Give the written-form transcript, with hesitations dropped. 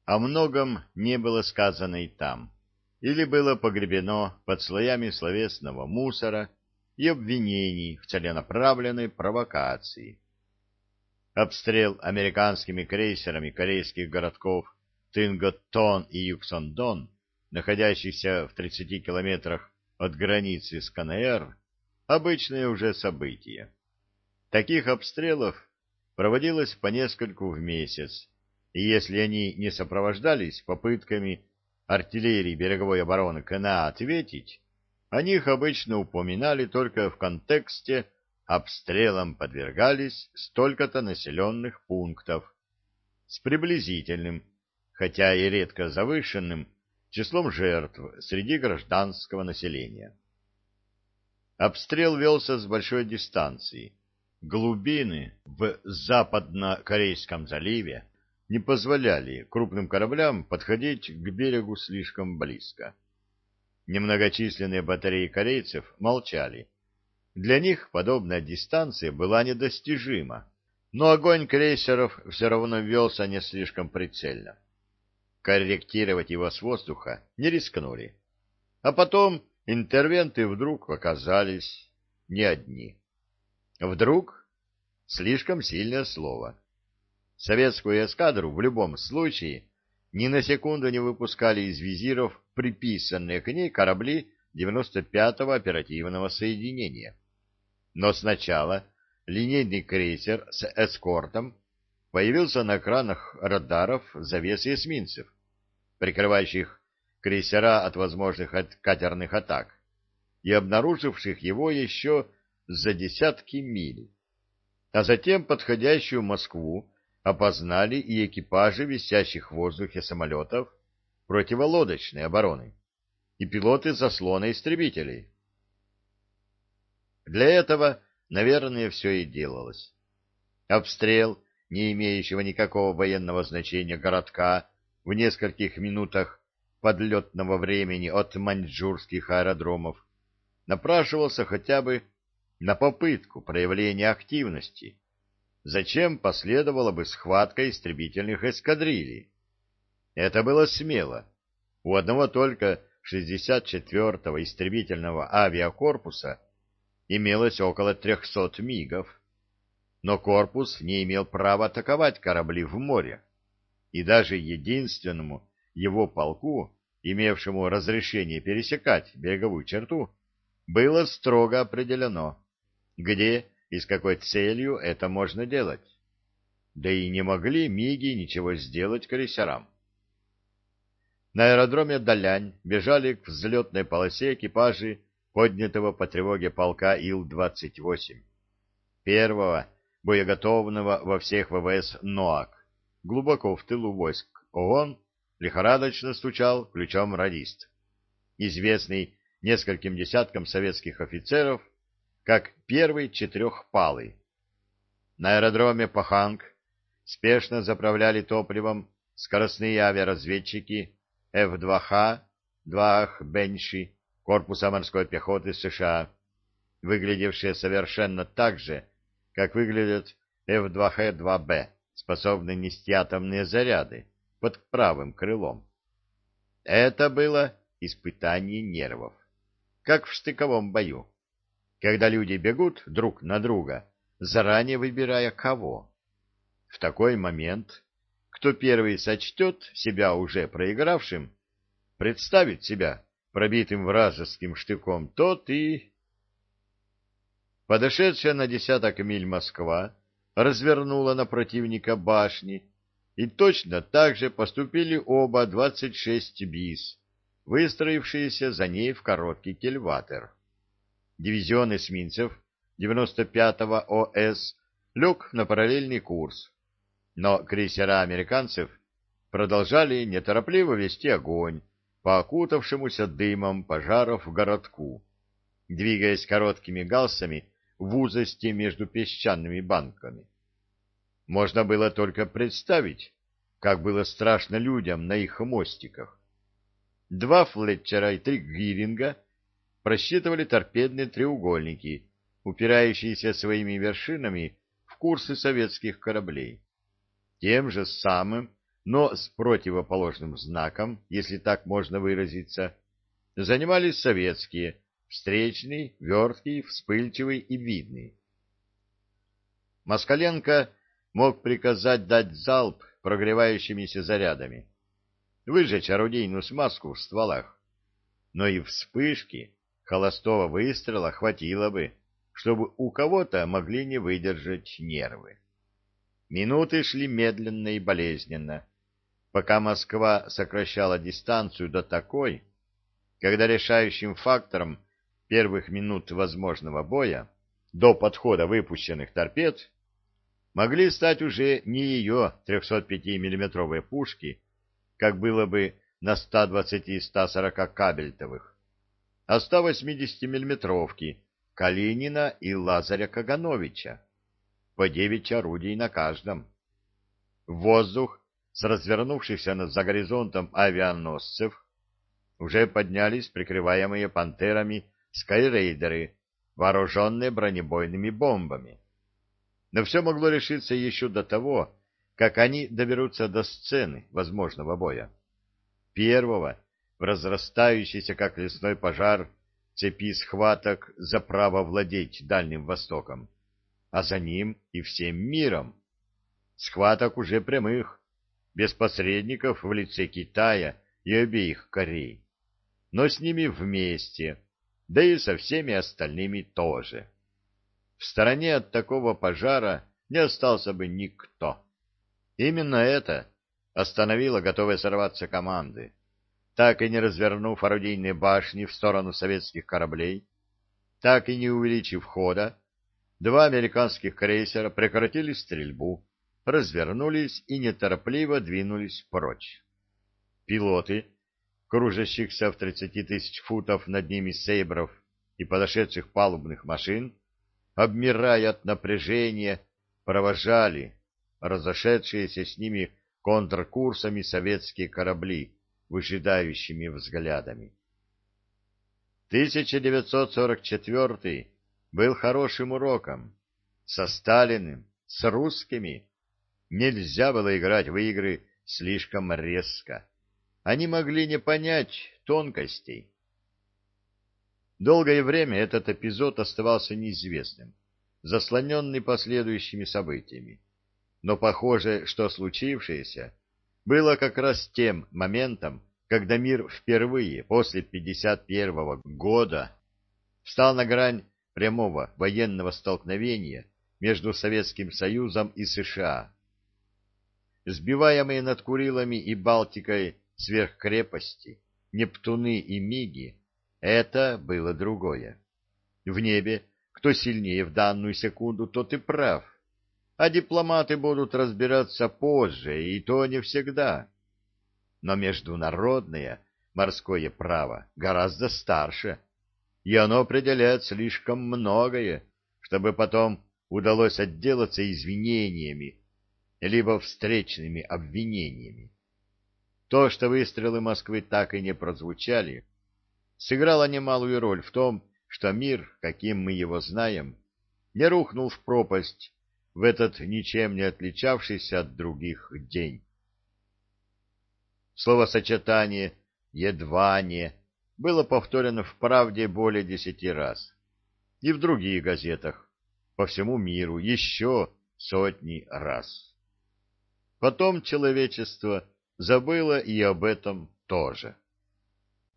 О многом не было сказано и там, или было погребено под слоями словесного мусора и обвинений в целенаправленной провокации. Обстрел американскими крейсерами корейских городков Тынготтон и Юксондон, находящихся в 30 километрах от границы с КНР, обычное уже событие. Таких обстрелов проводилось по нескольку в месяц, и если они не сопровождались попытками артиллерии береговой обороны КНА ответить, о них обычно упоминали только в контексте обстрелам подвергались столько-то населенных пунктов с приблизительным, хотя и редко завышенным, числом жертв среди гражданского населения. Обстрел велся с большой дистанции. Глубины в Западно-Корейском заливе не позволяли крупным кораблям подходить к берегу слишком близко. Немногочисленные батареи корейцев молчали. Для них подобная дистанция была недостижима, но огонь крейсеров все равно велся не слишком прицельно. Корректировать его с воздуха не рискнули. А потом интервенты вдруг оказались не одни. Вдруг — слишком сильное слово. Советскую эскадру в любом случае ни на секунду не выпускали из визиров приписанные к ней корабли 95-го оперативного соединения. Но сначала линейный крейсер с эскортом появился на экранах радаров завесы эсминцев, прикрывающих крейсера от возможных катерных атак, и обнаруживших его еще за десятки миль. А затем подходящую Москву опознали и экипажи висящих в воздухе самолетов противолодочной обороны, и пилоты заслона истребителей. Для этого, наверное, все и делалось. Обстрел, не имеющего никакого военного значения городка, в нескольких минутах подлетного времени от маньчжурских аэродромов, напрашивался хотя бы на попытку проявления активности. Зачем последовала бы схватка истребительных эскадрилий? Это было смело. У одного только 64-го истребительного авиакорпуса имелось около 300 МиГов, но корпус не имел права атаковать корабли в море, и даже единственному его полку, имевшему разрешение пересекать береговую черту, было строго определено, где и с какой целью это можно делать. Да и не могли МиГи ничего сделать крейсерам. На аэродроме Далянь бежали к взлетной полосе экипажи поднятого по тревоге полка Ил-28, первого боеготовного во всех ВВС НОАК. Глубоко в тылу войск ООН лихорадочно стучал ключом радист, известный нескольким десяткам советских офицеров как первый четырехпалый. На аэродроме Паханг спешно заправляли топливом скоростные авиаразведчики F-2H, 2Х Бенши корпуса морской пехоты США, выглядевшие совершенно так же, как выглядят F-2H-2B, способные нести атомные заряды под правым крылом. Это было испытание нервов, как в штыковом бою, когда люди бегут друг на друга, заранее выбирая кого. В такой момент, кто первый сочтет себя уже проигравшим, представит себя пробитым вражеским штыком, тот и... Подошедшая на десяток миль Москва развернула на противника башни, и точно так же поступили оба 26 БИС, выстроившиеся за ней в короткий кильватер. Дивизион эсминцев 95-го ОС лег на параллельный курс, но крейсера американцев продолжали неторопливо вести огонь по окутавшемуся дымом пожаров городку, двигаясь короткими галсами в узости между песчаными банками. Можно было только представить, как было страшно людям на их мостиках. 2 Флетчера и 3 Гиринга просчитывали торпедные треугольники, упирающиеся своими вершинами в курсы советских кораблей. Тем же самым но с противоположным знаком, если так можно выразиться, занимались советские: встречный, верткий, вспыльчивый и видный. Москаленко мог приказать дать залп прогревающимися зарядами, выжечь орудийную смазку в стволах, но и вспышки холостого выстрела хватило бы, чтобы у кого-то могли не выдержать нервы. Минуты шли медленно и болезненно, пока Москва сокращала дистанцию до такой, когда решающим фактором первых минут возможного боя, до подхода выпущенных торпед, могли стать уже не ее 305-миллиметровые пушки, как было бы на 120 и 140 кабельтовых, а 180-миллиметровки Калинина и Лазаря Кагановича, по 9 орудий на каждом. В воздух с развернувшихся за горизонтом авианосцев уже поднялись прикрываемые «Пантерами» скайрейдеры, вооруженные бронебойными бомбами. Но все могло решиться еще до того, как они доберутся до сцены возможного боя. Первого, в разрастающийся, как лесной пожар, цепи схваток за право владеть Дальним Востоком, а за ним и всем миром. Схваток уже прямых, без посредников в лице Китая и обеих Корей, но с ними вместе, да и со всеми остальными тоже. В стороне от такого пожара не остался бы никто. Именно это остановило готовые сорваться команды. Так и не развернув орудийные башни в сторону советских кораблей, так и не увеличив хода, два американских крейсера прекратили стрельбу, развернулись и неторопливо двинулись прочь. Пилоты, кружащихся в 30 тысяч футов над ними сейбров и подошедших палубных машин, обмирая от напряжения, провожали разошедшиеся с ними контркурсами советские корабли выжидающими взглядами. 1944 был хорошим уроком. Со Сталиным, с русскими нельзя было играть в игры слишком резко. Они могли не понять тонкостей. Долгое время этот эпизод оставался неизвестным, заслоненный последующими событиями. Но похоже, что случившееся было как раз тем моментом, когда мир впервые после 1951 года встал на грань прямого военного столкновения между Советским Союзом и США. Сбиваемые над Курилами и Балтикой сверхкрепости, Нептуны и Миги — это было другое. В небе кто сильнее в данную секунду, тот и прав. А дипломаты будут разбираться позже, и то не всегда. Но международное морское право гораздо старше, и оно определяет слишком многое, чтобы потом удалось отделаться извинениями, либо встречными обвинениями. То, что выстрелы Москвы так и не прозвучали, сыграло немалую роль в том, что мир, каким мы его знаем, не рухнул в пропасть в этот ничем не отличавшийся от других день. Словосочетание «едва не» было повторено в «Правде» более 10 раз. И в других газетах по всему миру еще сотни раз. Потом человечество забыло и об этом тоже.